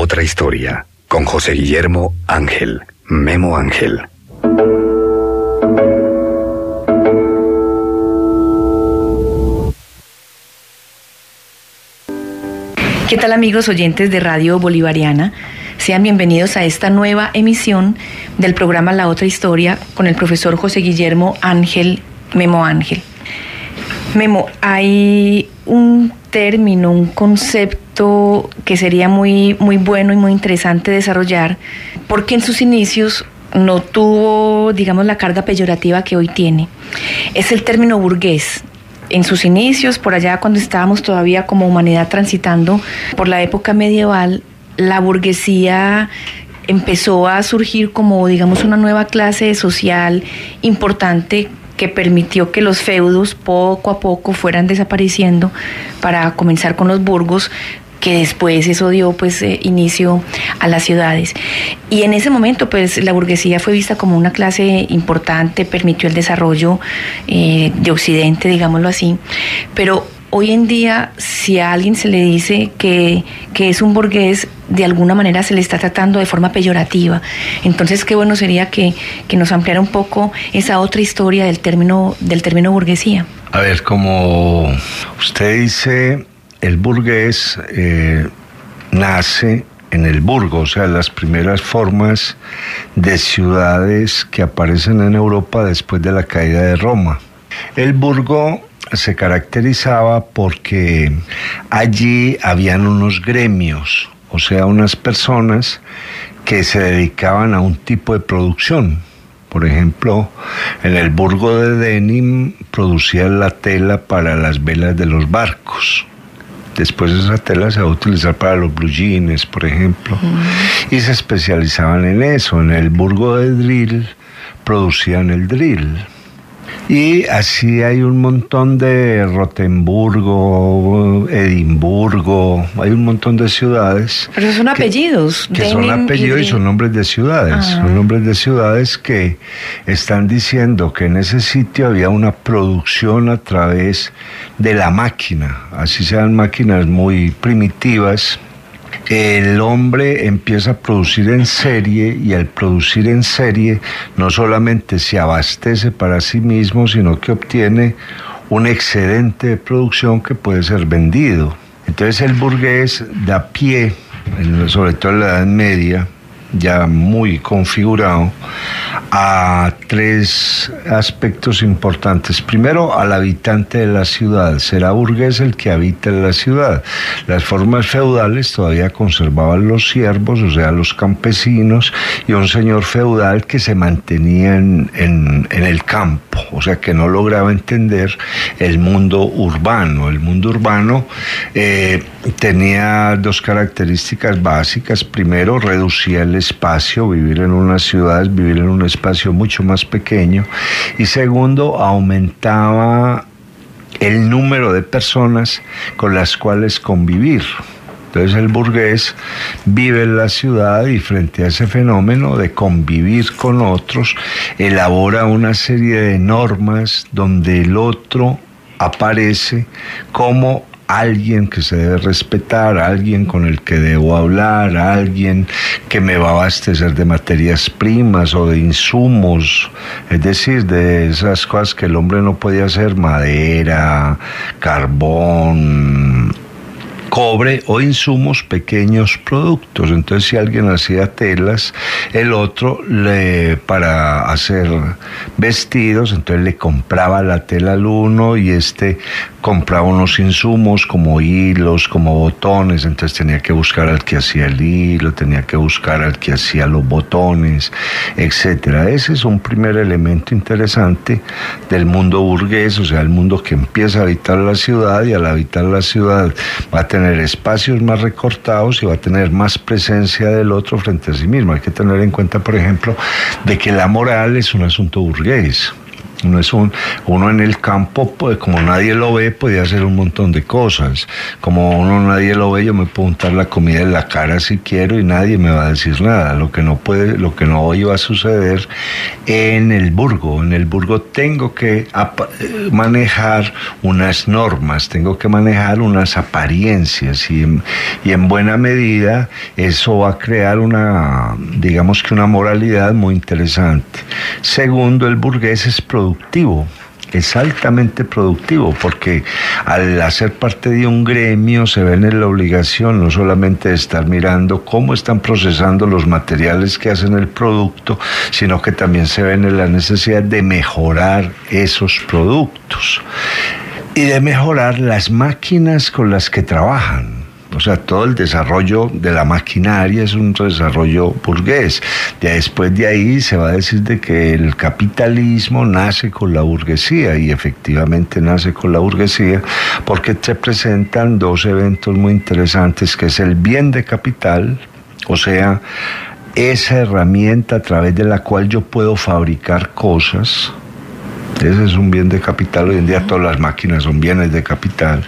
otra historia, con José Guillermo Ángel, Memo Ángel. ¿Qué tal, amigos oyentes de Radio Bolivariana? Sean bienvenidos a esta nueva emisión del programa La Otra Historia con el profesor José Guillermo Ángel, Memo Ángel. Memo, hay un término, un concepto que sería muy bueno y muy interesante desarrollar, porque en sus inicios no tuvo, digamos, la carga peyorativa que hoy tiene. Es el término burgués. En sus inicios, por allá cuando estábamos todavía como humanidad transitando por la época medieval, la burguesía empezó a surgir como, digamos, una nueva clase social importante que permitió que los feudos poco a poco fueran desapareciendo para comenzar con los burgos, que después eso dio pues inicio a las ciudades. Y en ese momento pues la burguesía fue vista como una clase importante, permitió el desarrollo de Occidente, digámoslo así. Pero hoy en día, si a alguien se le dice que es un burgués, de alguna manera se le está tratando de forma peyorativa. Entonces, qué bueno sería que nos ampliara un poco esa otra historia del término burguesía. A ver, como usted dice, el burgués nace en el burgo, o sea, las primeras formas de ciudades que aparecen en Europa después de la caída de Roma. El burgo se caracterizaba porque allí habían unos gremios, o sea, unas personas que se dedicaban a un tipo de producción. Por ejemplo, en el burgo de Denim producían la tela para las velas de los barcos. Después esa tela se va a utilizar para los blue jeans, por ejemplo, y se especializaban en eso. En el burgo de Drill producían el drill. Y así hay un montón de Rotemburgo, Edimburgo, hay un montón de ciudades. Pero son apellidos. Que son apellidos y son nombres de ciudades. Son nombres de ciudades que están diciendo que en ese sitio había una producción a través de la máquina. Así sean máquinas muy primitivas. El hombre empieza a producir en serie, y al producir en serie no solamente se abastece para sí mismo, sino que obtiene un excedente de producción que puede ser vendido. Entonces el burgués da pie, sobre todo en la Edad Media, ya muy configurado, a tres aspectos importantes. Primero, al habitante de la ciudad. Será burgués el que habita en la ciudad. Las formas feudales todavía conservaban los siervos, o sea, los campesinos, y un señor feudal que se mantenía en el campo, o sea, que no lograba entender el mundo urbano. El mundo urbano tenía dos características básicas. Primero, reducía el espacio, vivir en una ciudad, vivir en un espacio mucho más pequeño, y segundo, aumentaba el número de personas con las cuales convivir. Entonces el burgués vive en la ciudad y frente a ese fenómeno de convivir con otros, elabora una serie de normas donde el otro aparece como alguien que se debe respetar, alguien con el que debo hablar, alguien que me va a abastecer de materias primas o de insumos, es decir, de esas cosas que el hombre no podía hacer: madera, carbón, cobre o insumos, pequeños productos. Entonces, si alguien hacía telas, el otro para hacer vestidos, entonces le compraba la tela al uno, y compraba unos insumos como hilos, como botones. Entonces tenía que buscar al que hacía el hilo, tenía que buscar al que hacía los botones, etcétera. Ese es un primer elemento interesante del mundo burgués, o sea, el mundo que empieza a habitar la ciudad, y al habitar la ciudad va a tener espacios más recortados y va a tener más presencia del otro frente a sí mismo. Hay que tener en cuenta, por ejemplo, de que la moral es un asunto burgués. Uno en el campo, pues, como nadie lo ve, puede hacer un montón de cosas. Como nadie lo ve, yo me puedo untar la comida en la cara si quiero y nadie me va a decir nada. Lo que no iba a suceder en el burgo. En el burgo tengo que manejar unas normas, tengo que manejar unas apariencias y en buena medida eso va a crear digamos que una moralidad muy interesante. Segundo, el burgués es productivo, es altamente productivo, porque al hacer parte de un gremio se ven en la obligación no solamente de estar mirando cómo están procesando los materiales que hacen el producto, sino que también se ven en la necesidad de mejorar esos productos y de mejorar las máquinas con las que trabajan. O sea, todo el desarrollo de la maquinaria es un desarrollo burgués. Después de ahí se va a decir de que el capitalismo nace con la burguesía, y efectivamente nace con la burguesía, porque se presentan dos eventos muy interesantes, que es el bien de capital, o sea, esa herramienta a través de la cual yo puedo fabricar cosas. Ese es un bien de capital. Hoy en día todas las máquinas son bienes de capital.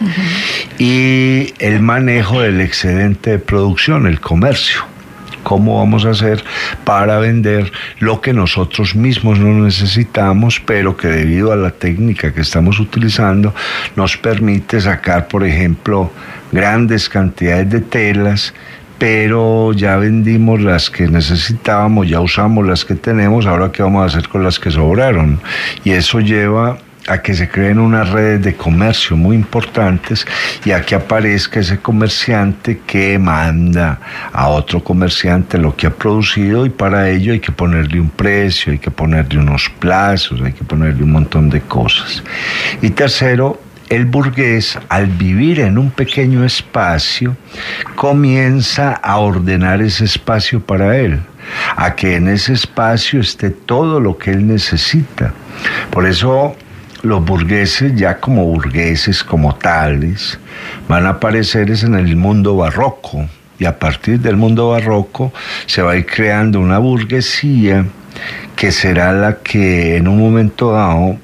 Y el manejo del excedente de producción, el comercio. ¿Cómo vamos a hacer para vender lo que nosotros mismos no necesitamos, pero que debido a la técnica que estamos utilizando nos permite sacar, por ejemplo, grandes cantidades de telas, pero ya vendimos las que necesitábamos, ya usamos las que tenemos, ahora qué vamos a hacer con las que sobraron? Y eso lleva a que se creen unas redes de comercio muy importantes y a que aparezca ese comerciante que manda a otro comerciante lo que ha producido, y para ello hay que ponerle un precio, hay que ponerle unos plazos, hay que ponerle un montón de cosas. Y tercero, el burgués, al vivir en un pequeño espacio, comienza a ordenar ese espacio para él, a que en ese espacio esté todo lo que él necesita. Por eso los burgueses, ya como burgueses, como tales, van a aparecer en el mundo barroco, y a partir del mundo barroco se va a ir creando una burguesía que será la que en un momento dado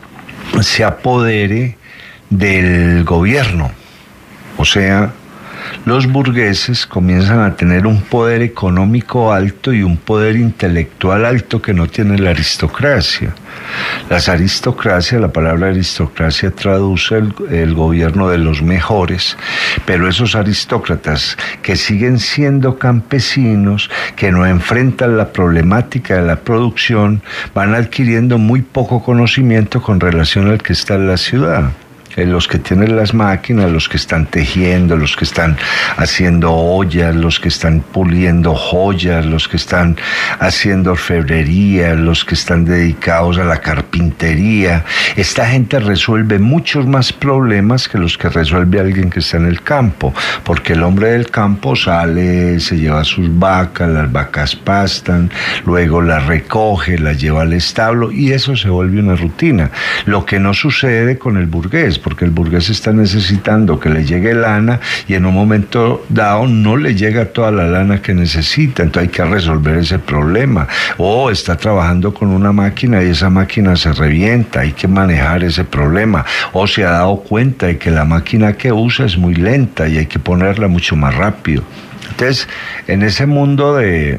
se apodere del gobierno. O sea, los burgueses comienzan a tener un poder económico alto y un poder intelectual alto que no tiene la aristocracia. Las aristocracias, la palabra aristocracia traduce el gobierno de los mejores, pero esos aristócratas que siguen siendo campesinos, que no enfrentan la problemática de la producción, van adquiriendo muy poco conocimiento con relación al que está en la ciudad. Los que tienen las máquinas, los que están tejiendo, los que están haciendo ollas, los que están puliendo joyas, los que están haciendo orfebrería, los que están dedicados a la carpintería. Esta gente resuelve muchos más problemas que los que resuelve alguien que está en el campo, porque el hombre del campo sale, se lleva sus vacas, las vacas pastan, luego las recoge, las lleva al establo, y eso se vuelve una rutina. Lo que no sucede con el burgués, porque el burgués está necesitando que le llegue lana y en un momento dado no le llega toda la lana que necesita, entonces hay que resolver ese problema. O está trabajando con una máquina y esa máquina se revienta, hay que manejar ese problema. O se ha dado cuenta de que la máquina que usa es muy lenta y hay que ponerla mucho más rápido. Entonces, en ese mundo de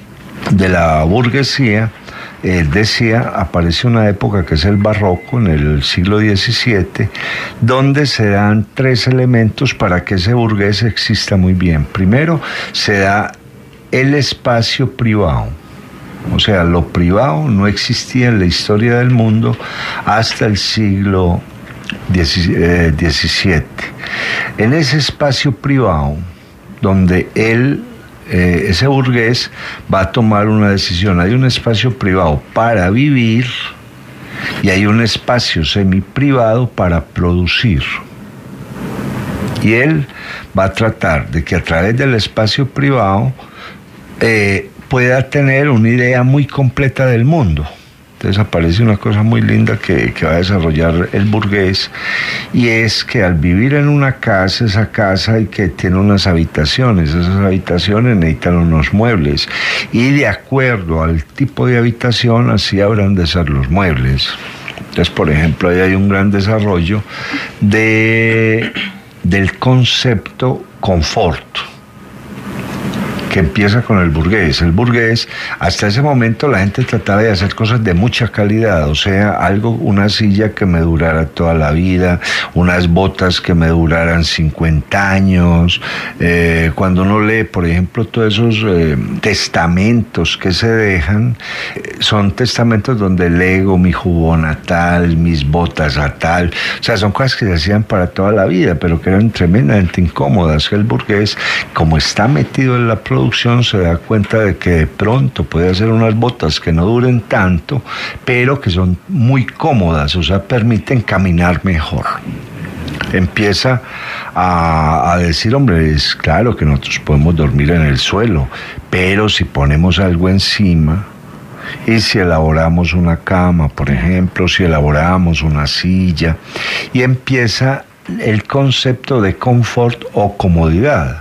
la burguesía, decía, aparece una época que es el barroco, en el siglo XVII, donde se dan tres elementos para que ese burgués exista muy bien. Primero, se da el espacio privado. O sea, lo privado no existía en la historia del mundo hasta el siglo XVII. En ese espacio privado, donde ese burgués va a tomar una decisión. Hay un espacio privado para vivir y hay un espacio semiprivado para producir. Y él va a tratar de que a través del espacio privado pueda tener una idea muy completa del mundo. Entonces aparece una cosa muy linda que va a desarrollar el burgués, y es que al vivir en una casa, esa casa hay que tiene unas habitaciones, esas habitaciones necesitan unos muebles, y de acuerdo al tipo de habitación así habrán de ser los muebles. Entonces, por ejemplo, ahí hay un gran desarrollo del concepto confort, que empieza con el burgués. El burgués, hasta ese momento la gente trataba de hacer cosas de mucha calidad, o sea, una silla que me durara toda la vida, unas botas que me duraran 50 años. Cuando uno lee, por ejemplo, todos esos testamentos que se dejan, son testamentos donde lego mi jubón a tal, mis botas a tal, o sea, son cosas que se hacían para toda la vida, pero que eran tremendamente incómodas. El burgués, como está metido en la producción, se da cuenta de que de pronto puede hacer unas botas que no duren tanto, pero que son muy cómodas, o sea, permiten caminar mejor. Empieza a decir, hombre, es claro que nosotros podemos dormir en el suelo, pero si ponemos algo encima, y si elaboramos una cama, por ejemplo, si elaboramos una silla, y empieza el concepto de confort o comodidad,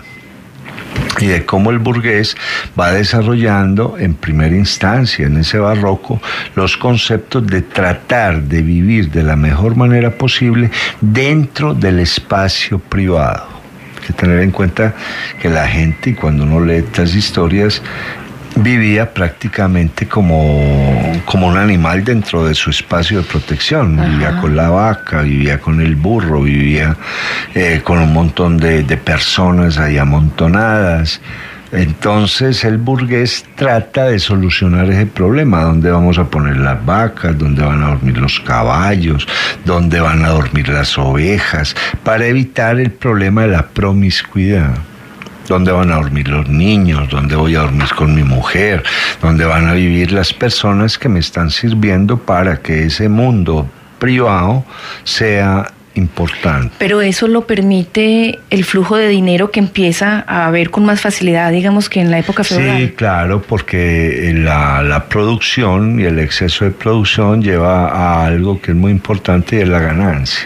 y de cómo el burgués va desarrollando en primera instancia, en ese barroco, los conceptos de tratar de vivir de la mejor manera posible dentro del espacio privado. Hay que tener en cuenta que la gente, y cuando uno lee estas historias, vivía prácticamente como un animal dentro de su espacio de protección. Ajá. Vivía con la vaca, vivía con el burro, vivía con un montón de personas ahí amontonadas. Entonces el burgués trata de solucionar ese problema: dónde vamos a poner las vacas, dónde van a dormir los caballos, dónde van a dormir las ovejas, para evitar el problema de la promiscuidad. ¿Dónde van a dormir los niños? ¿Dónde voy a dormir con mi mujer? ¿Dónde van a vivir las personas que me están sirviendo para que ese mundo privado sea importante? Pero eso lo permite el flujo de dinero que empieza a haber con más facilidad, digamos, que en la época feudal. Sí, claro, porque la producción y el exceso de producción lleva a algo que es muy importante, y es la ganancia.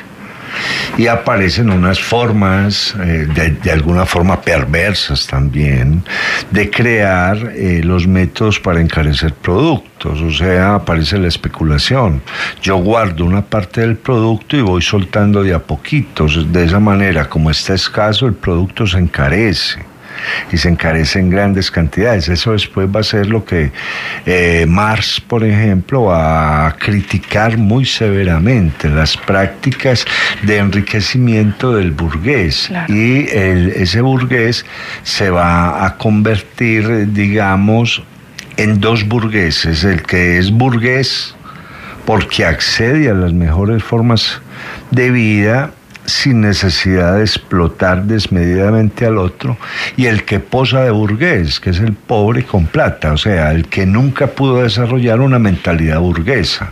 Y aparecen unas formas, de alguna forma perversas también, de crear los métodos para encarecer productos. O sea, aparece la especulación. Yo guardo una parte del producto y voy soltando de a poquitos. De esa manera, como está escaso, el producto se encarece. Y se encarece en grandes cantidades. Eso después va a ser lo que Marx, por ejemplo, va a criticar muy severamente: las prácticas de enriquecimiento del burgués. Claro. Y ese burgués se va a convertir, digamos, en dos burgueses: el que es burgués porque accede a las mejores formas de vida sin necesidad de explotar desmedidamente al otro, y el que posa de burgués, que es el pobre con plata, o sea, el que nunca pudo desarrollar una mentalidad burguesa.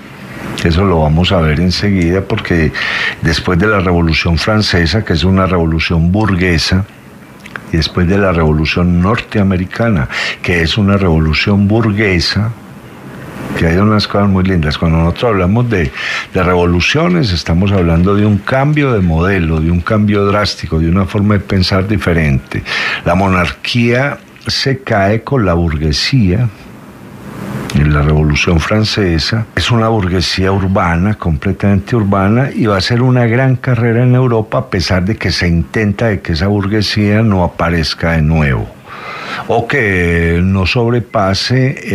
Eso lo vamos a ver enseguida, porque después de la Revolución Francesa, que es una revolución burguesa, y después de la Revolución Norteamericana, que es una revolución burguesa, que hay unas cosas muy lindas. Cuando nosotros hablamos de revoluciones, estamos hablando de un cambio de modelo, de un cambio drástico, de una forma de pensar diferente. La monarquía se cae con la burguesía. En la Revolución Francesa es una burguesía urbana, completamente urbana, y va a ser una gran carrera en Europa, a pesar de que se intenta de que esa burguesía no aparezca de nuevo, o que no sobrepase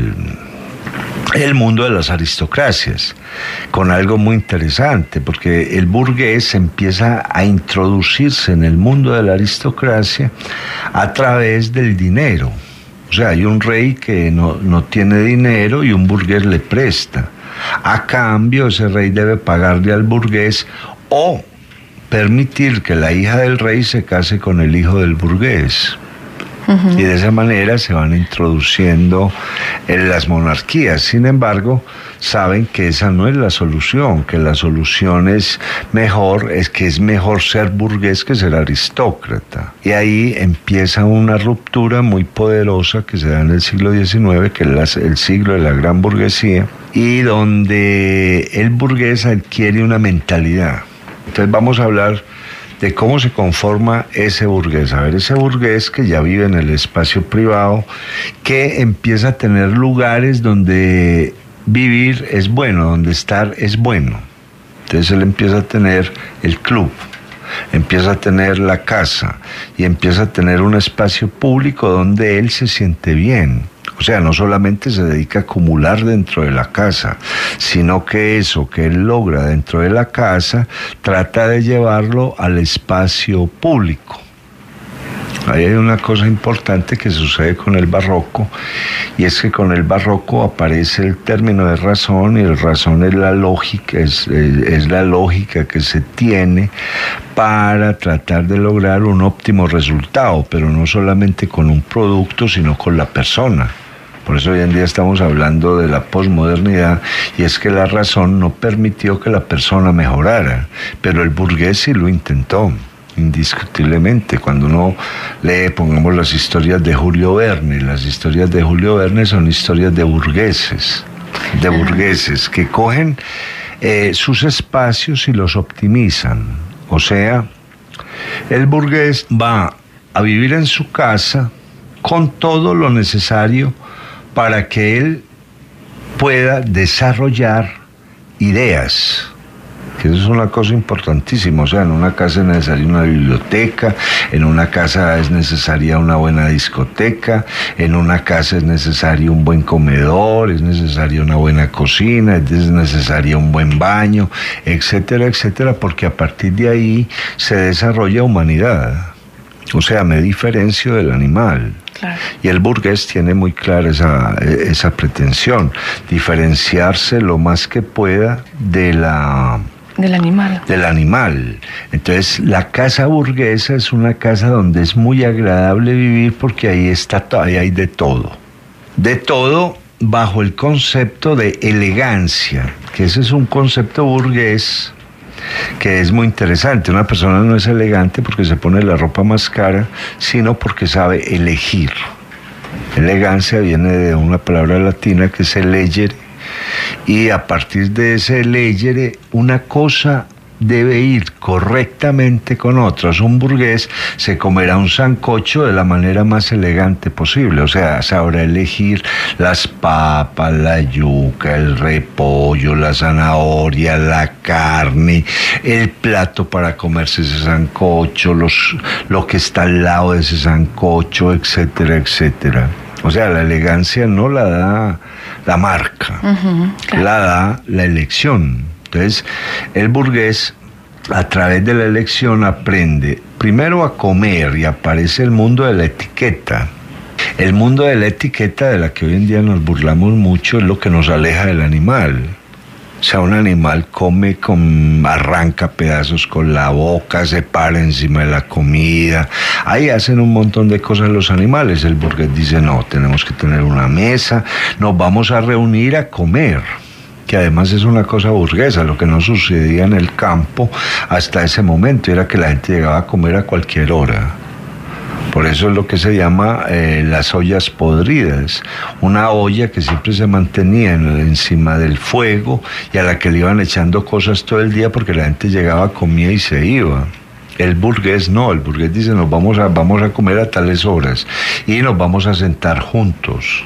el mundo de las aristocracias, con algo muy interesante, porque el burgués empieza a introducirse en el mundo de la aristocracia a través del dinero. O sea, hay un rey que no tiene dinero y un burgués le presta. A cambio, ese rey debe pagarle al burgués o permitir que la hija del rey se case con el hijo del burgués. Y de esa manera se van introduciendo en las monarquías. Sin embargo, saben que esa no es la solución, que la solución es que es mejor ser burgués que ser aristócrata. Y ahí empieza una ruptura muy poderosa que se da en el siglo XIX, que es el siglo de la gran burguesía, y donde el burgués adquiere una mentalidad. Entonces vamos a hablar de cómo se conforma ese burgués. A ver, ese burgués que ya vive en el espacio privado, que empieza a tener lugares donde vivir es bueno, donde estar es bueno. Entonces él empieza a tener el club, empieza a tener la casa y empieza a tener un espacio público donde él se siente bien. O sea, no solamente se dedica a acumular dentro de la casa, sino que eso que él logra dentro de la casa, trata de llevarlo al espacio público. Ahí hay una cosa importante que sucede con el barroco, y es que con el barroco aparece el término de razón, y el razón es la lógica, es la lógica que se tiene para tratar de lograr un óptimo resultado, pero no solamente con un producto, sino con la persona. Por eso hoy en día estamos hablando de la posmodernidad, y es que la razón no permitió que la persona mejorara, pero el burgués sí lo intentó, indiscutiblemente. Cuando uno lee, pongamos, las historias de Julio Verne, las historias de Julio Verne son historias de burgueses que cogen sus espacios y los optimizan. O sea, el burgués va a vivir en su casa con todo lo necesario para que él pueda desarrollar ideas, que eso es una cosa importantísima. O sea, en una casa es necesaria una biblioteca, en una casa es necesaria una buena discoteca, en una casa es necesario un buen comedor, es necesaria una buena cocina, es necesario un buen baño, etcétera, etcétera, porque a partir de ahí se desarrolla humanidad. O sea, me diferencio del animal. Claro. Y el burgués tiene muy clara esa pretensión, diferenciarse lo más que pueda del animal. Entonces, la casa burguesa es una casa donde es muy agradable vivir, porque ahí hay de todo. De todo bajo el concepto de elegancia, que ese es un concepto burgués que es muy interesante. Una persona no es elegante porque se pone la ropa más cara, sino porque sabe elegir. Elegancia viene de una palabra latina que es elegere, y a partir de ese elegere, una cosa debe ir correctamente con otras. Un burgués se comerá un sancocho de la manera más elegante posible, o sea, sabrá elegir las papas, la yuca, el repollo, la zanahoria, la carne, el plato para comerse ese sancocho, lo que está al lado de ese sancocho, etcétera, etcétera. O sea, la elegancia no la da la marca, claro, la da la elección. Entonces, el burgués, a través de la elección, aprende primero a comer, y aparece el mundo de la etiqueta. El mundo de la etiqueta, de la que hoy en día nos burlamos mucho, es lo que nos aleja del animal. O sea, un animal come, arranca pedazos con la boca, se para encima de la comida. Ahí hacen un montón de cosas los animales. El burgués dice, no, tenemos que tener una mesa, nos vamos a reunir a comer, que además es una cosa burguesa. Lo que no sucedía en el campo hasta ese momento era que la gente llegaba a comer a cualquier hora. Por eso es lo que se llama las ollas podridas. Una olla que siempre se mantenía encima del fuego, y a la que le iban echando cosas todo el día, porque la gente llegaba, comía y se iba. El burgués no, el burgués dice, nos vamos a comer a tales horas, y nos vamos a sentar juntos,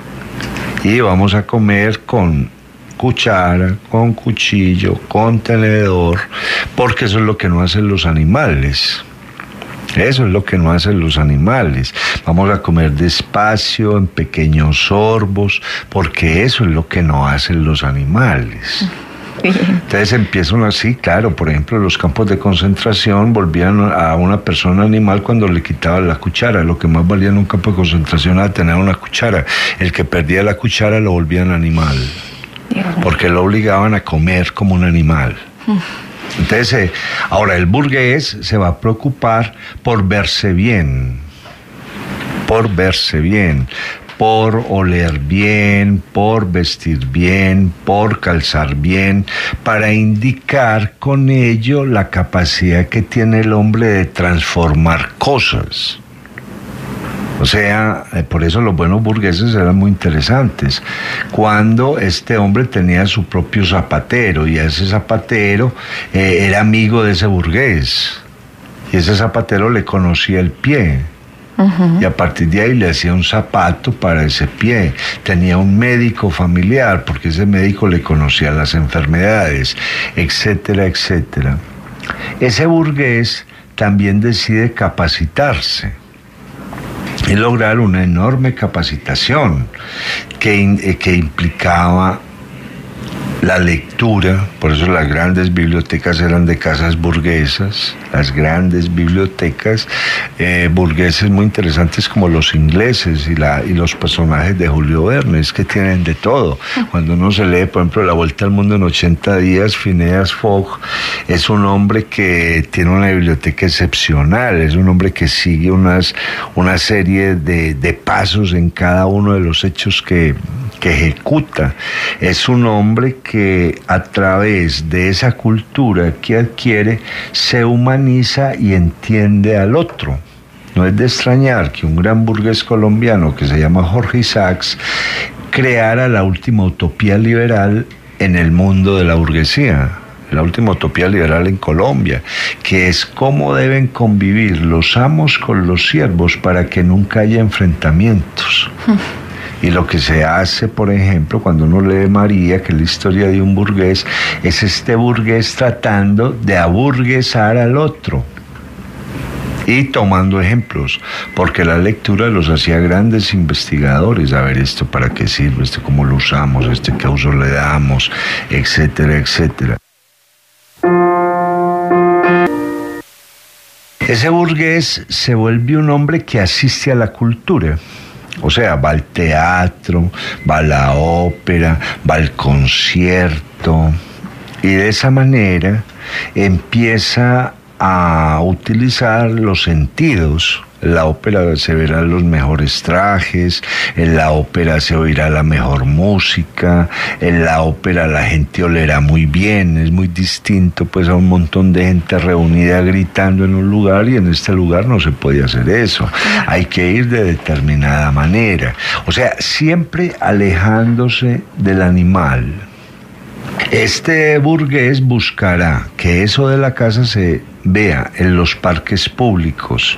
y vamos a comer con cuchara, con cuchillo, con tenedor, porque eso es lo que no hacen los animales. Eso es lo que no hacen los animales. Vamos a comer despacio, en pequeños sorbos, porque eso es lo que no hacen los animales. Entonces empiezan así, claro, por ejemplo, los campos de concentración volvían a una persona animal cuando le quitaban la cuchara. Lo que más valía en un campo de concentración era tener una cuchara. El que perdía la cuchara lo volvían animal, porque lo obligaban a comer como un animal. Entonces, ahora el burgués se va a preocupar por verse bien, por oler bien, por vestir bien, por calzar bien, para indicar con ello la capacidad que tiene el hombre de transformar cosas. O sea, por eso los buenos burgueses eran muy interesantes. Cuando este hombre tenía su propio zapatero, y ese zapatero era amigo de ese burgués, y ese zapatero le conocía el pie. Y a partir de ahí le hacía un zapato para ese pie. Tenía un médico familiar, porque ese médico le conocía las enfermedades, etcétera, etcétera. Ese burgués también decide capacitarse y lograr una enorme capacitación que implicaba la lectura. Por eso las grandes bibliotecas eran de casas burguesas, las grandes bibliotecas burgueses muy interesantes, como los ingleses y los personajes de Julio Verne, es que tienen de todo. Cuando uno se lee, por ejemplo, La Vuelta al Mundo en 80 días, Phineas Fogg es un hombre que tiene una biblioteca excepcional, es un hombre que sigue una serie de pasos en cada uno de los hechos que ejecuta. Es un hombre que a través de esa cultura que adquiere se humaniza y entiende al otro. No es de extrañar que un gran burgués colombiano que se llama Jorge Isaacs creara la última utopía liberal en el mundo de la burguesía, la última utopía liberal en Colombia, que es cómo deben convivir los amos con los siervos para que nunca haya enfrentamientos. Y lo que se hace, por ejemplo, cuando uno lee María, que es la historia de un burgués, es este burgués tratando de aburguesar al otro y tomando ejemplos, porque la lectura los hacía grandes investigadores. A ver, esto para qué sirve, esto cómo lo usamos, qué uso le damos, etcétera, etcétera. Ese burgués se vuelve un hombre que asiste a la cultura. O sea, va al teatro, va a la ópera, va al concierto, y de esa manera empieza a utilizar los sentidos. En la ópera se verán los mejores trajes, en la ópera se oirá la mejor música, en la ópera la gente olerá muy bien. Es muy distinto pues a un montón de gente reunida gritando en un lugar, y en este lugar no se puede hacer eso. Hay que ir de determinada manera. O sea, siempre alejándose del animal. Este burgués buscará que eso de la casa se vea en los parques públicos.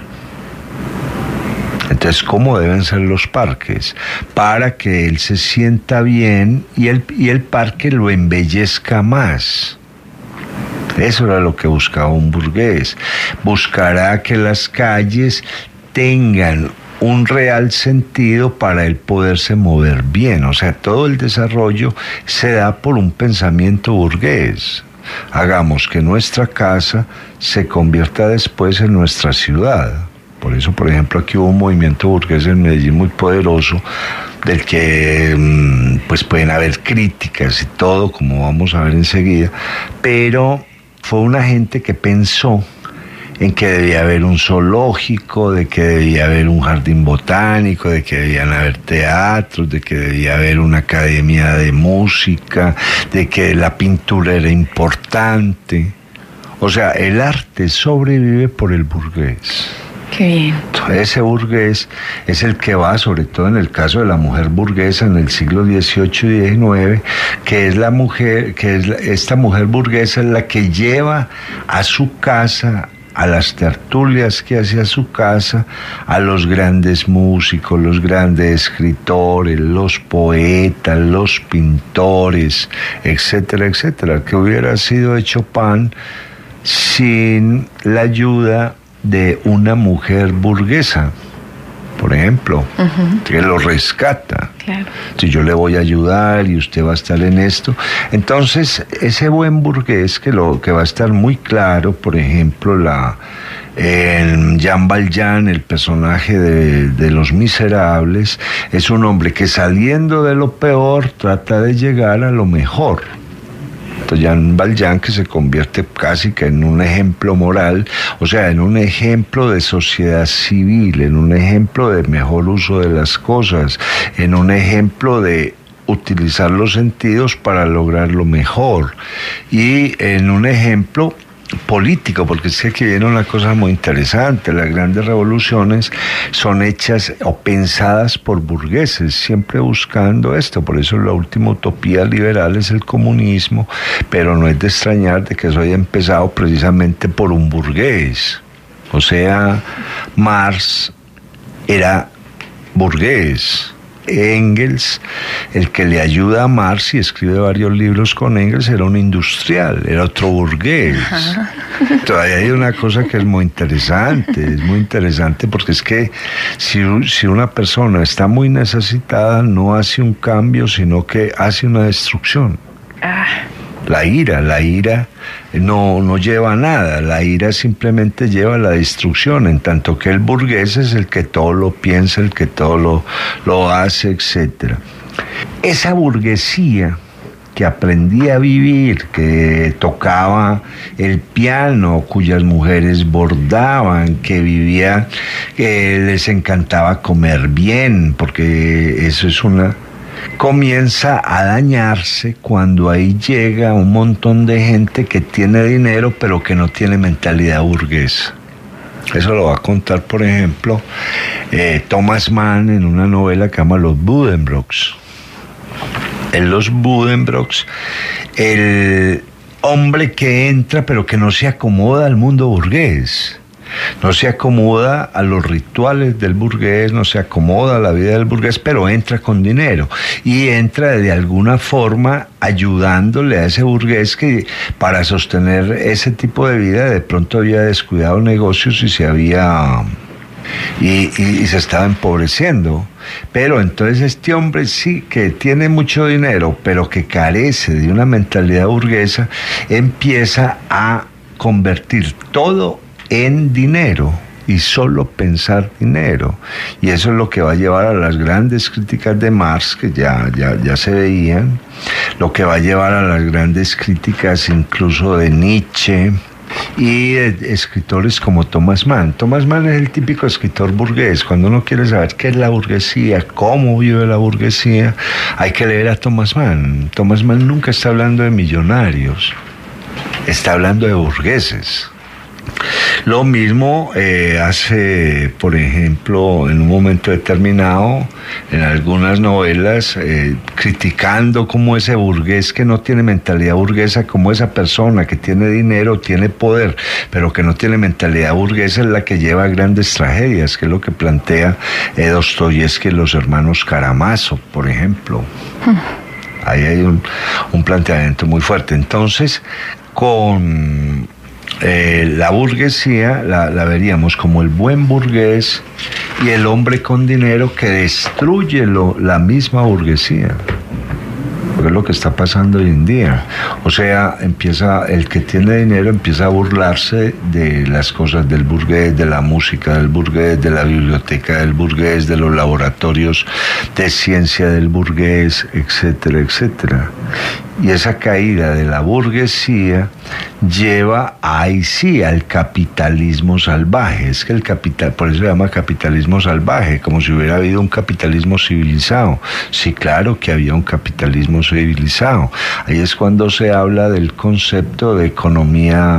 Entonces, ¿cómo deben ser los parques? Para que él se sienta bien y el parque lo embellezca más. Eso era lo que buscaba un burgués. Buscará que las calles tengan un real sentido para él poderse mover bien. O sea, todo el desarrollo se da por un pensamiento burgués. Hagamos que nuestra casa se convierta después en nuestra ciudad. Por eso, por ejemplo, aquí hubo un movimiento burgués en Medellín muy poderoso, del que pues pueden haber críticas y todo, como vamos a ver enseguida, pero fue una gente que pensó en que debía haber un zoológico, de que debía haber un jardín botánico, de que debían haber teatros, de que debía haber una academia de música, de que la pintura era importante. O sea, el arte sobrevive por el burgués. Qué bien. Ese burgués es el que va, sobre todo en el caso de la mujer burguesa en el siglo XVIII y XIX, que es la mujer, esta mujer burguesa es la que lleva a su casa, a las tertulias que hace a su casa, a los grandes músicos, los grandes escritores, los poetas, los pintores, etcétera, etcétera, que hubiera sido de Chopin sin la ayuda de una mujer burguesa, por ejemplo, que lo rescata. Claro. Si yo le voy a ayudar y usted va a estar en esto. Entonces, ese buen burgués que va a estar muy claro, por ejemplo, Jean Valjean, el personaje de Los Miserables, es un hombre que saliendo de lo peor trata de llegar a lo mejor. Jean Valjean, que se convierte casi que en un ejemplo moral, o sea, en un ejemplo de sociedad civil, en un ejemplo de mejor uso de las cosas, en un ejemplo de utilizar los sentidos para lograr lo mejor, y en un ejemplo político, porque es que aquí viene una cosa muy interesante. Las grandes revoluciones son hechas o pensadas por burgueses, siempre buscando esto. Por eso la última utopía liberal es el comunismo, pero no es de extrañar de que eso haya empezado precisamente por un burgués. O sea, Marx era burgués. Engels, el que le ayuda a Marx y escribe varios libros con Engels, era un industrial, era otro burgués. Todavía hay una cosa que es muy interesante porque es que si una persona está muy necesitada, no hace un cambio, sino que hace una destrucción. La ira no lleva a nada, la ira simplemente lleva a la destrucción, en tanto que el burgués es el que todo lo piensa, el que todo lo hace, etc. Esa burguesía que aprendía a vivir, que tocaba el piano, cuyas mujeres bordaban, que vivía, que les encantaba comer bien, porque eso es comienza a dañarse cuando ahí llega un montón de gente que tiene dinero pero que no tiene mentalidad burguesa. Eso lo va a contar, por ejemplo, Thomas Mann en una novela que se llama Los Buddenbrooks. En Los Buddenbrooks, el hombre que entra pero que no se acomoda al mundo burgués. No se acomoda a los rituales del burgués, no se acomoda a la vida del burgués, pero entra con dinero y entra de alguna forma ayudándole a ese burgués que para sostener ese tipo de vida de pronto había descuidado negocios y se estaba empobreciendo. Pero entonces este hombre sí que tiene mucho dinero, pero que carece de una mentalidad burguesa, empieza a convertir todo en dinero y solo pensar dinero, y eso es lo que va a llevar a las grandes críticas de Marx, que ya se veían, lo que va a llevar a las grandes críticas incluso de Nietzsche y de escritores como Thomas Mann. Thomas Mann es el típico escritor burgués. Cuando uno quiere saber qué es la burguesía, cómo vive la burguesía, hay que leer a Thomas Mann. Thomas Mann nunca está hablando de millonarios, está hablando de burgueses. Lo mismo hace, por ejemplo, en un momento determinado, en algunas novelas, criticando como ese burgués que no tiene mentalidad burguesa, como esa persona que tiene dinero, tiene poder, pero que no tiene mentalidad burguesa, es la que lleva a grandes tragedias, que es lo que plantea Dostoyevsky en Los hermanos Karamazov, por ejemplo. Ahí hay un planteamiento muy fuerte. Entonces, con la burguesía la veríamos como el buen burgués y el hombre con dinero que destruye la misma burguesía, porque es lo que está pasando hoy en día. O sea, el que tiene dinero empieza a burlarse de las cosas del burgués, de la música del burgués, de la biblioteca del burgués, de los laboratorios de ciencia del burgués, etcétera, etcétera. Y esa caída de la burguesía lleva ahí sí al capitalismo salvaje. Es que el capital, por eso se llama capitalismo salvaje, como si hubiera habido un capitalismo civilizado. Sí, claro que había un capitalismo civilizado. Ahí es cuando se habla del concepto de economía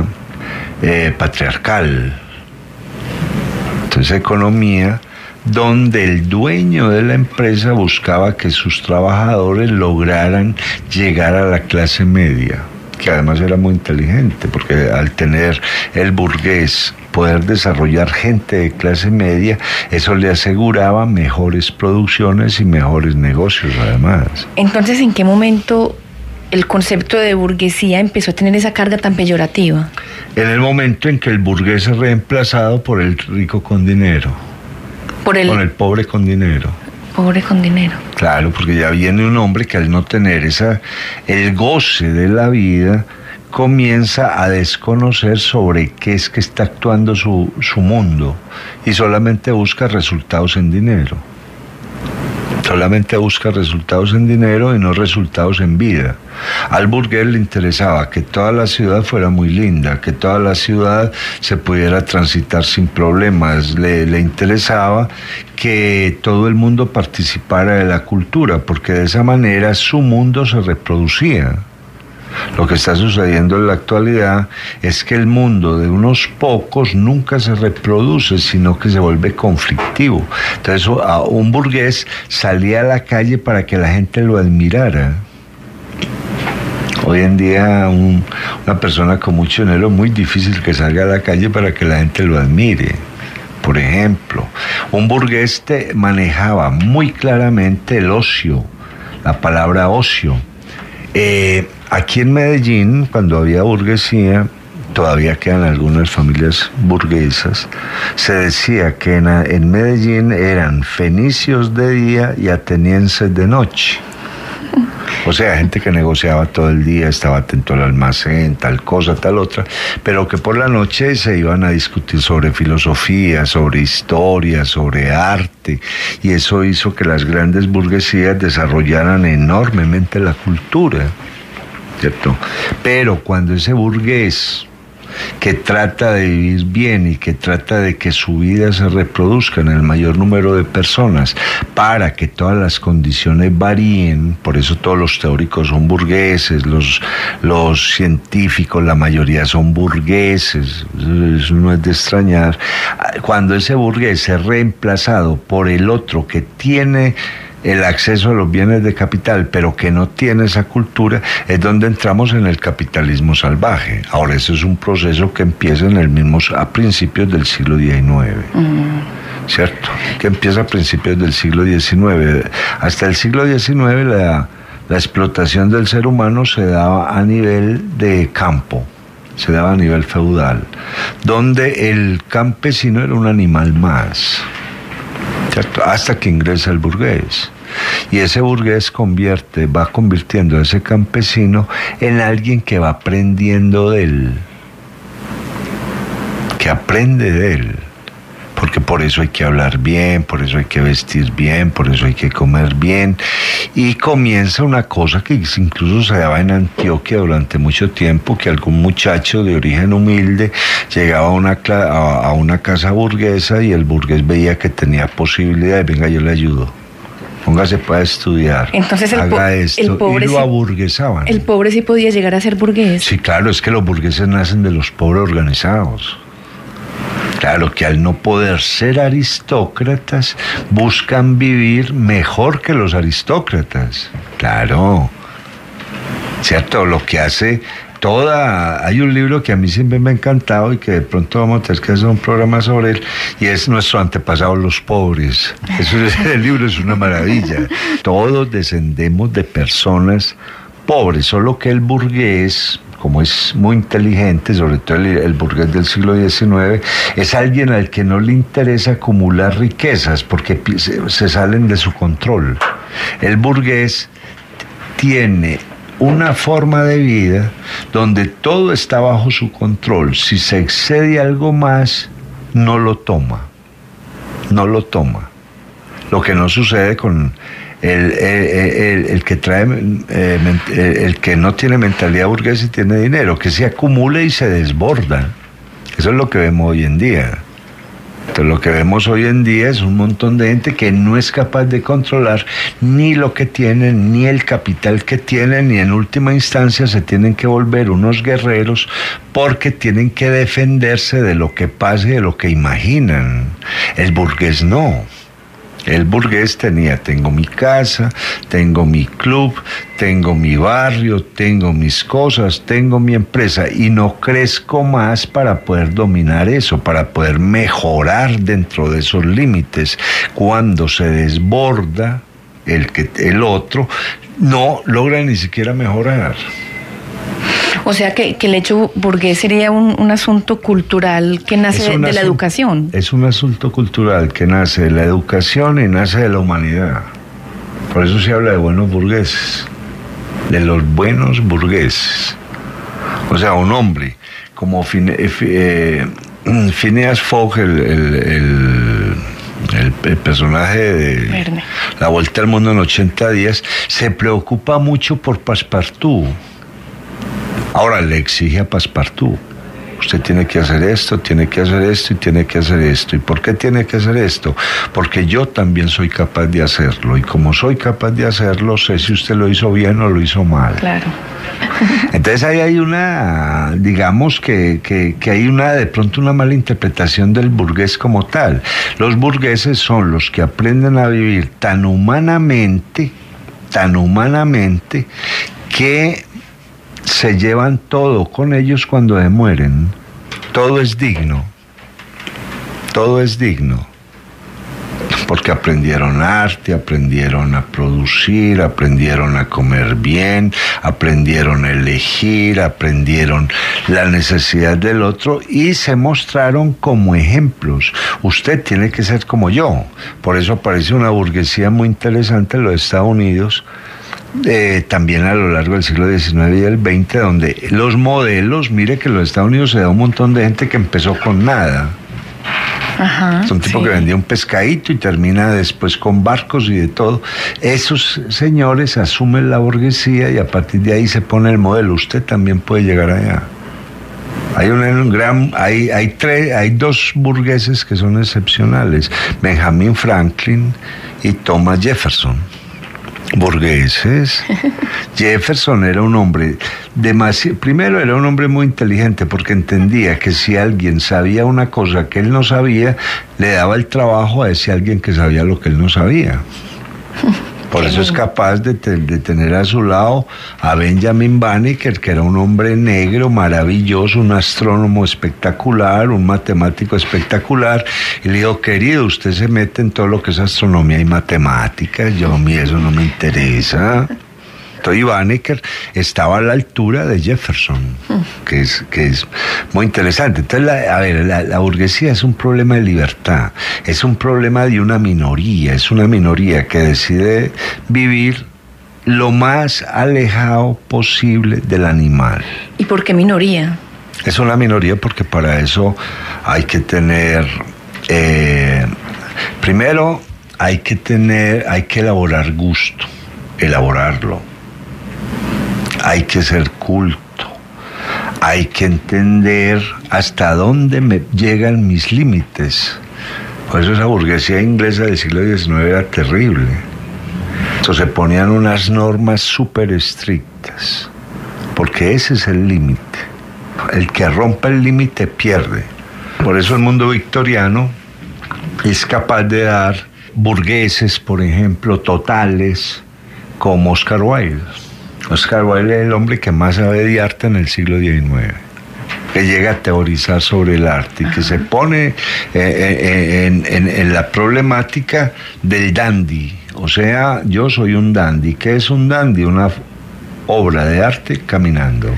patriarcal. Entonces, economía donde el dueño de la empresa buscaba que sus trabajadores lograran llegar a la clase media, que además era muy inteligente, porque al tener el burgués poder desarrollar gente de clase media, eso le aseguraba mejores producciones y mejores negocios además. Entonces, ¿en qué momento el concepto de burguesía empezó a tener esa carga tan peyorativa? En el momento en que el burgués es reemplazado por el rico con dinero. Con el pobre con dinero. Pobre con dinero. Claro, porque ya viene un hombre que al no tener el goce de la vida, comienza a desconocer sobre qué es que está actuando su mundo y solamente busca resultados en dinero. Solamente busca resultados en dinero y no resultados en vida. Al burgués le interesaba que toda la ciudad fuera muy linda, que toda la ciudad se pudiera transitar sin problemas. Le interesaba que todo el mundo participara de la cultura, porque de esa manera su mundo se reproducía. Lo que está sucediendo en la actualidad es que el mundo de unos pocos nunca se reproduce, sino que se vuelve conflictivo. Entonces, un burgués salía a la calle para que la gente lo admirara. Hoy en día, una persona con mucho dinero es muy difícil que salga a la calle para que la gente lo admire, por ejemplo. Un burgués manejaba muy claramente el ocio, la palabra ocio. Aquí en Medellín, cuando había burguesía, todavía quedan algunas familias burguesas, se decía que en Medellín eran fenicios de día y atenienses de noche. O sea, gente que negociaba todo el día, estaba atento al almacén, tal cosa, tal otra, pero que por la noche se iban a discutir sobre filosofía, sobre historia, sobre arte, y eso hizo que las grandes burguesías desarrollaran enormemente la cultura, ¿cierto? Pero cuando ese burgués que trata de vivir bien y que trata de que su vida se reproduzca en el mayor número de personas para que todas las condiciones varíen, por eso todos los teóricos son burgueses, los científicos, la mayoría son burgueses, eso no es de extrañar. Cuando ese burgués es reemplazado por el otro que tiene el acceso a los bienes de capital, pero que no tiene esa cultura, es donde entramos en el capitalismo salvaje. Ahora, eso es un proceso que empieza a principios del siglo XIX. ¿Cierto? Que empieza a principios del siglo XIX. Hasta el siglo XIX la explotación del ser humano se daba a nivel de campo, se daba a nivel feudal, donde el campesino era un animal más, ¿cierto? Hasta que ingresa el burgués. Y ese burgués va convirtiendo a ese campesino en alguien que va aprendiendo de él, que aprende de él. Porque por eso hay que hablar bien, por eso hay que vestir bien, por eso hay que comer bien. Y comienza una cosa que incluso se daba en Antioquia durante mucho tiempo, que algún muchacho de origen humilde llegaba a una casa burguesa y el burgués veía que tenía posibilidades, venga, yo le ayudo. Póngase para estudiar, entonces haga esto, el pobre y lo aburguesaban. El pobre sí podía llegar a ser burgués. Sí, claro, es que los burgueses nacen de los pobres organizados. Claro que al no poder ser aristócratas, buscan vivir mejor que los aristócratas. Claro. ¿Cierto? Lo que hace hay un libro que a mí siempre me ha encantado y que de pronto vamos a tener que hacer un programa sobre él, y es Nuestro antepasado los pobres. El libro es una maravilla. Todos descendemos de personas pobres, solo que el burgués, como es muy inteligente, sobre todo el burgués del siglo XIX, es alguien al que no le interesa acumular riquezas porque se salen de su control. El burgués tiene una forma de vida donde todo está bajo su control. Si se excede algo más, no lo toma. No lo toma. Lo que no sucede con el que no tiene mentalidad burguesa y tiene dinero, que se acumula y se desborda. Eso es lo que vemos hoy en día. Entonces, lo que vemos hoy en día es un montón de gente que no es capaz de controlar ni lo que tienen, ni el capital que tienen, y en última instancia se tienen que volver unos guerreros porque tienen que defenderse de lo que pase, de lo que imaginan. El burgués no. El burgués tengo mi casa, tengo mi club, tengo mi barrio, tengo mis cosas, tengo mi empresa, y no crezco más para poder dominar eso, para poder mejorar dentro de esos límites. Cuando se desborda, el otro no logra ni siquiera mejorar. O sea que el hecho burgués sería un asunto cultural que nace de la educación. Es un asunto cultural que nace de la educación y nace de la humanidad. Por eso se habla de buenos burgueses, de los buenos burgueses. O sea, un hombre como Phineas Fogg, el personaje de Verne. La Vuelta al Mundo en 80 días, se preocupa mucho por Passepartout. Ahora le exige a Passepartout: usted tiene que hacer esto, tiene que hacer esto y tiene que hacer esto. ¿Y por qué tiene que hacer esto? Porque yo también soy capaz de hacerlo, y como soy capaz de hacerlo, sé si usted lo hizo bien o lo hizo mal. Claro. Entonces ahí hay una, digamos que hay de pronto una mala interpretación del burgués como tal. Los burgueses son los que aprenden a vivir tan humanamente, que se llevan todo con ellos cuando mueren. Todo es digno. todo es digno. Porque aprendieron arte, aprendieron a producir, aprendieron a comer bien, aprendieron a elegir, aprendieron la necesidad del otro y se mostraron como ejemplos. Usted tiene que ser como yo. Por eso aparece una burguesía muy interesante en los Estados Unidos, también a lo largo del siglo XIX y del XX, donde los modelos, mire que en los Estados Unidos se da un montón de gente que empezó con nada. Ajá, es un tipo que vendía un pescadito y termina después con barcos y de todo. Dos señores asumen la burguesía y a partir de ahí se pone el modelo. Usted también puede llegar allá. Hay dos burgueses que son excepcionales: Benjamin Franklin y Thomas Jefferson. Burgueses. Jefferson era un hombre primero era un hombre muy inteligente, porque entendía que si alguien sabía una cosa que él no sabía, le daba el trabajo a ese alguien que sabía lo que él no sabía. Por eso es capaz de tener a su lado a Benjamin Banneker, que era un hombre negro maravilloso, un astrónomo espectacular, un matemático espectacular, y le dijo: querido, usted se mete en todo lo que es astronomía y matemáticas, a mí eso no me interesa. Y Banneker estaba a la altura de Jefferson, que es muy interesante. Entonces, la burguesía es un problema de libertad, es un problema de una minoría, es una minoría que decide vivir lo más alejado posible del animal. ¿Y por qué minoría? Es una minoría porque para eso hay que tener, primero hay que elaborar gusto, elaborarlo. Hay que ser culto, hay que entender hasta dónde me llegan mis límites. Por eso esa burguesía inglesa del siglo XIX era terrible. Entonces se ponían unas normas súper estrictas, porque ese es el límite. El que rompe el límite pierde. Por eso el mundo victoriano es capaz de dar burgueses, por ejemplo, totales, como Oscar Wilde. Oscar Wilde es el hombre que más sabe de arte en el siglo XIX, que llega a teorizar sobre el arte y que se pone en la problemática del dandy. O sea, yo soy un dandy. ¿Qué es un dandy? Una obra de arte caminando.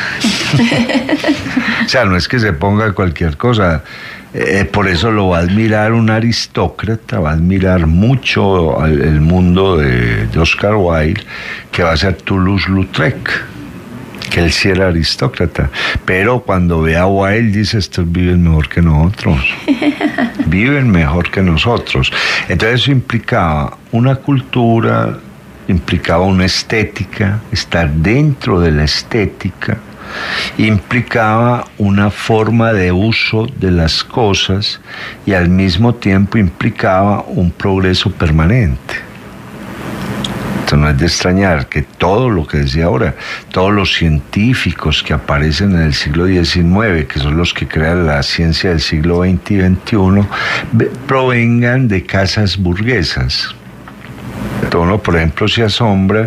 O sea, no es que se ponga cualquier cosa. Por eso lo va a admirar un aristócrata, va a admirar mucho el mundo de Oscar Wilde, que va a ser Toulouse-Lautrec, que él sí era aristócrata. Pero cuando ve a Wilde dice: estos viven mejor que nosotros. Viven mejor que nosotros. Entonces eso implicaba una cultura, implicaba una estética, estar dentro de la estética, implicaba una forma de uso de las cosas y al mismo tiempo implicaba un progreso permanente. Entonces no es de extrañar que todo lo que decía ahora, todos los científicos que aparecen en el siglo XIX, que son los que crean la ciencia del siglo XX y XXI, provengan de casas burguesas. Entonces uno, por ejemplo, se asombra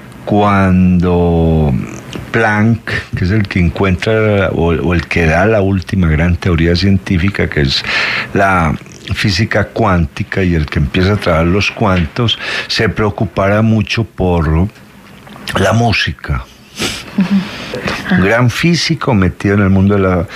cuando Planck, que es el que encuentra o el que da la última gran teoría científica, que es la física cuántica, y el que empieza a trabajar los cuantos, se preocupara mucho por la música. Un gran físico metido en el mundo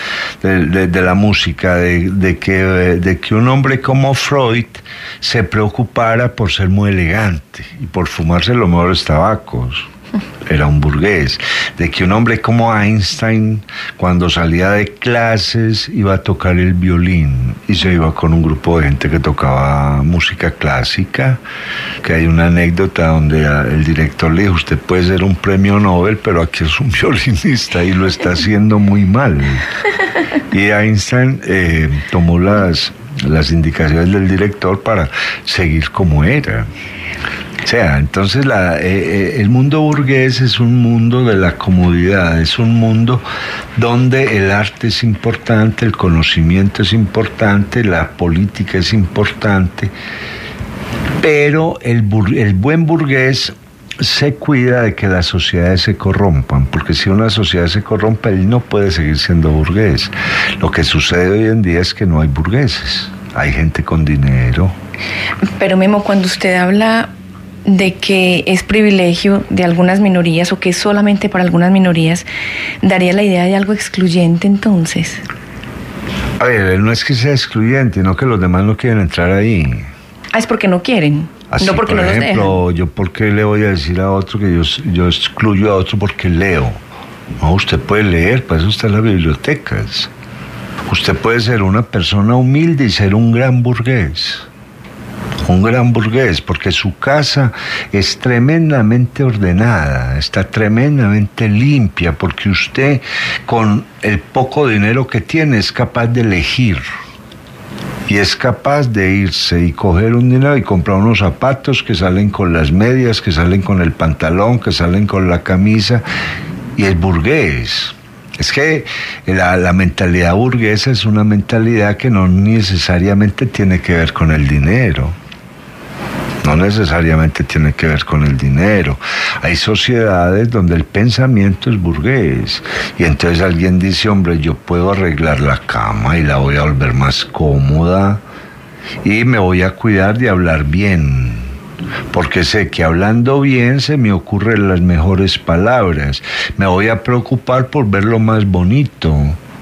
de la música, de que un hombre como Freud se preocupara por ser muy elegante y por fumarse los mejores tabacos. Era un burgués. De que un hombre como Einstein, cuando salía de clases, iba a tocar el violín y se iba con un grupo de gente que tocaba música clásica, que hay una anécdota donde el director le dijo: usted puede ser un premio Nobel, pero aquí es un violinista y lo está haciendo muy mal. Y Einstein tomó las indicaciones del director para seguir como era. O sea, entonces el mundo burgués es un mundo de la comodidad, es un mundo donde el arte es importante, el conocimiento es importante, la política es importante, pero el buen burgués se cuida de que las sociedades se corrompan, porque si una sociedad se corrompe, él no puede seguir siendo burgués. Lo que sucede hoy en día es que no hay burgueses. hay gente con dinero. Pero Memo, cuando usted habla de que es privilegio de algunas minorías o que es solamente para algunas minorías, daría la idea de algo excluyente entonces. A ver, no es que sea excluyente, no que los demás no quieren entrar ahí. Es porque no quieren, Así, no porque por no ejemplo, los dejan. yo por qué le voy a decir a otro que yo excluyo a otro porque leo. No, usted puede leer, para eso están las bibliotecas. Usted puede ser una persona humilde y ser un gran burgués. Un gran burgués, porque su casa es tremendamente ordenada, está tremendamente limpia, porque usted con el poco dinero que tiene es capaz de elegir. Y es capaz de irse y coger un dinero y comprar unos zapatos que salen con las medias, que salen con el pantalón, que salen con la camisa, y es burgués. Es que la mentalidad burguesa es una mentalidad que no necesariamente tiene que ver con el dinero. No necesariamente tiene que ver con el dinero. Hay sociedades donde el pensamiento es burgués. Y entonces alguien dice, hombre, yo puedo arreglar la cama y la voy a volver más cómoda y me voy a cuidar de hablar bien. Porque sé que hablando bien se me ocurren las mejores palabras. Me voy a preocupar por verlo más bonito.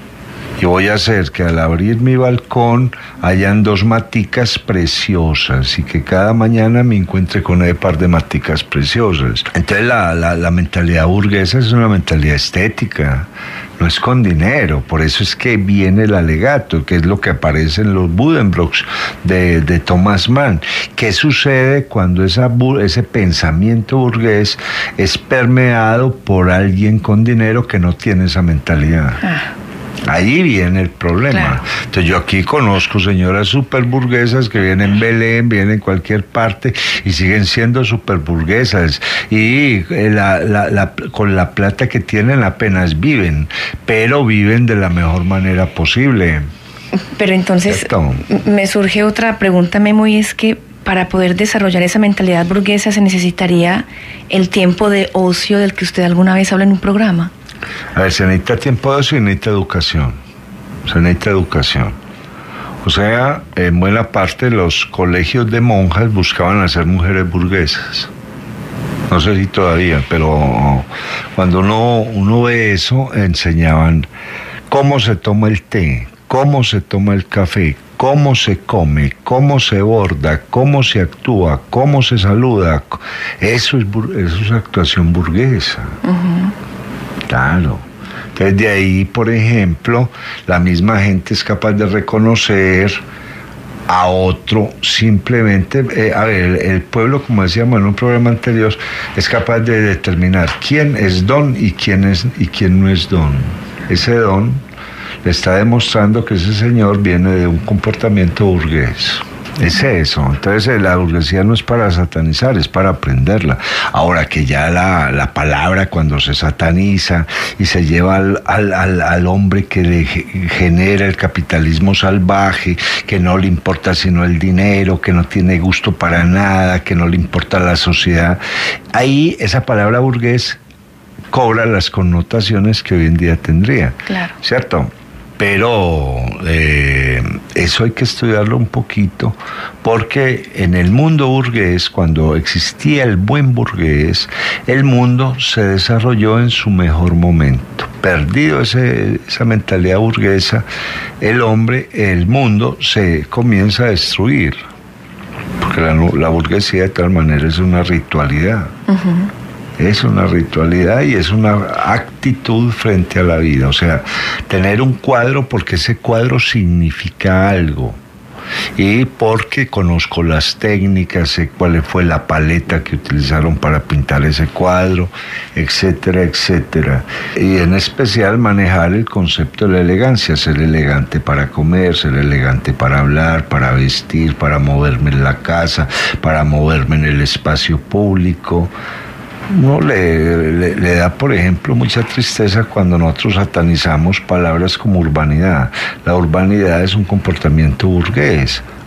Y voy a hacer que al abrir mi balcón hayan 2 maticas preciosas y que cada mañana me encuentre con ese par de maticas preciosas. Entonces la mentalidad burguesa es una mentalidad estética, no es con dinero. Por eso es que viene el alegato, que es lo que aparece en los Buddenbrooks de Thomas Mann. ¿Qué sucede cuando ese pensamiento burgués es permeado por alguien con dinero que no tiene esa mentalidad? Ahí viene el problema. Claro. Entonces yo aquí conozco señoras superburguesas que vienen en Belén, vienen en cualquier parte y siguen siendo superburguesas y con la plata que tienen apenas viven, pero viven de la mejor manera posible. Pero entonces ¿cierto? Me surge otra pregunta, Memo, y es que para poder desarrollar esa mentalidad burguesa se necesitaría el tiempo de ocio del que usted alguna vez habla en un programa. A ver, se necesita tiempo de eso y se necesita educación. Se necesita educación. O sea, en buena parte los colegios de monjas buscaban hacer mujeres burguesas. No sé si todavía, pero cuando uno ve eso, enseñaban cómo se toma el té, cómo se toma el café, cómo se come, cómo se borda, cómo se actúa, cómo se saluda. Eso es actuación burguesa. Uh-huh. Claro. Entonces de ahí, por ejemplo, la misma gente es capaz de reconocer a otro simplemente, el pueblo, como decíamos en un programa anterior, es capaz de determinar quién es don y quién no es don. Ese don le está demostrando que ese señor viene de un comportamiento burgués. Es eso. Entonces la burguesía no es para satanizar, es para aprenderla. Ahora que ya la palabra cuando se sataniza y se lleva al hombre que le genera el capitalismo salvaje, que no le importa sino el dinero, que no tiene gusto para nada, que no le importa la sociedad, ahí esa palabra burgués cobra las connotaciones que hoy en día tendría. Claro. ¿Cierto? Pero eso hay que estudiarlo un poquito, porque en el mundo burgués, cuando existía el buen burgués, el mundo se desarrolló en su mejor momento. Perdido esa mentalidad burguesa, el mundo se comienza a destruir, porque la burguesía de tal manera es una ritualidad. Uh-huh. Es una ritualidad y es una actitud frente a la vida. O sea, tener un cuadro porque ese cuadro significa algo. Y porque conozco las técnicas, sé cuál fue la paleta que utilizaron para pintar ese cuadro, etcétera, etcétera. Y en especial manejar el concepto de la elegancia, ser elegante para comer, ser elegante para hablar, para vestir, para moverme en la casa, para moverme en el espacio público. Uno le da, por ejemplo, mucha tristeza cuando nosotros satanizamos palabras como urbanidad. La urbanidad es un comportamiento burgués.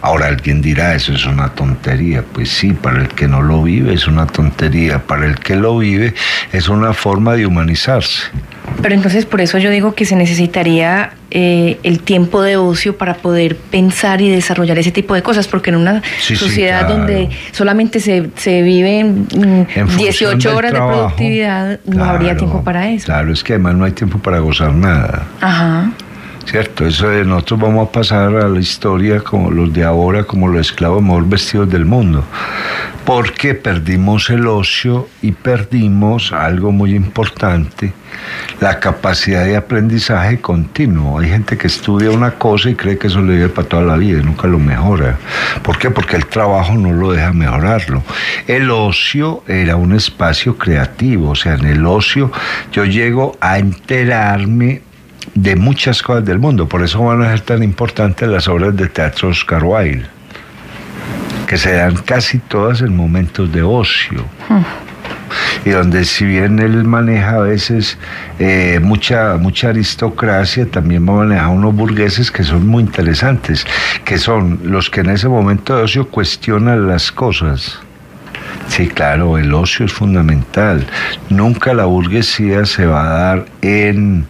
Ahora alguien dirá, eso es una tontería. Pues sí, para el que no lo vive es una tontería, para el que lo vive es una forma de humanizarse. Pero entonces por eso yo digo que se necesitaría el tiempo de ocio para poder pensar y desarrollar ese tipo de cosas, porque en una sociedad claro, donde solamente se viven 18 horas de productividad, no habría tiempo para eso. Claro, es que además no hay tiempo para gozar nada. Ajá. Cierto, eso de nosotros vamos a pasar a la historia como los de ahora, como los esclavos mejor vestidos del mundo, porque perdimos el ocio y perdimos algo muy importante, la capacidad de aprendizaje continuo. Hay gente que estudia una cosa y cree que eso le vive para toda la vida y nunca lo mejora. ¿Por qué? Porque el trabajo no lo deja mejorarlo. El ocio era un espacio creativo, o sea, en el ocio yo llego a enterarme de muchas cosas del mundo. Por eso van a ser tan importantes las obras de teatro de Oscar Wilde, que se dan casi todas en momentos de ocio. Y donde si bien él maneja a veces mucha aristocracia, también va a manejar unos burgueses que son muy interesantes, que son los que en ese momento de ocio cuestionan las cosas. Sí, claro, el ocio es fundamental. Nunca la burguesía se va a dar en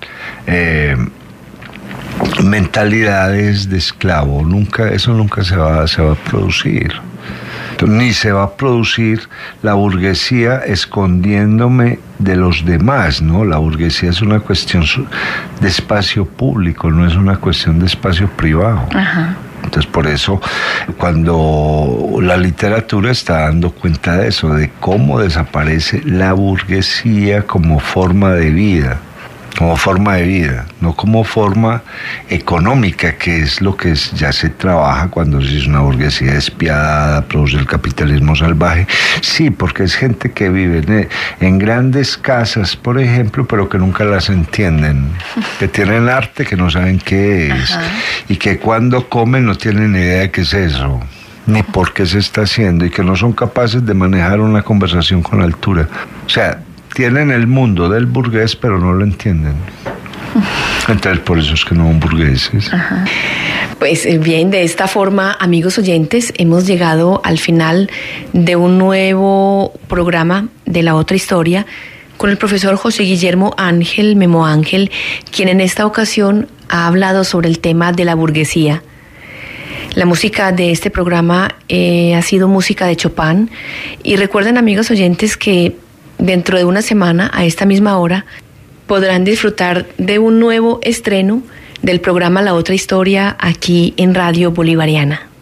mentalidades de esclavo. Eso nunca se va a producir. Ni se va a producir la burguesía escondiéndome de los demás, ¿no? La burguesía es una cuestión de espacio público, no es una cuestión de espacio privado. Ajá. Entonces, por eso, cuando la literatura está dando cuenta de eso, de cómo desaparece la burguesía como forma de vida, no como forma económica, que es lo que ya se trabaja cuando se es una burguesía despiadada, produce el capitalismo salvaje. Sí, porque es gente que vive en grandes casas, por ejemplo, pero que nunca las entienden, que tienen arte que no saben qué es, y que cuando comen no tienen ni idea de qué es eso, ni por qué se está haciendo, y que no son capaces de manejar una conversación con altura. O sea, tienen el mundo del burgués, pero no lo entienden. Entonces, por eso es que no son burgueses. Ajá. Pues bien, de esta forma, amigos oyentes, hemos llegado al final de un nuevo programa de La Otra Historia con el profesor José Guillermo Ángel, Memo Ángel, quien en esta ocasión ha hablado sobre el tema de la burguesía. La música de este programa ha sido música de Chopin. Y recuerden, amigos oyentes, que dentro de una semana, a esta misma hora, podrán disfrutar de un nuevo estreno del programa La Otra Historia aquí en Radio Bolivariana.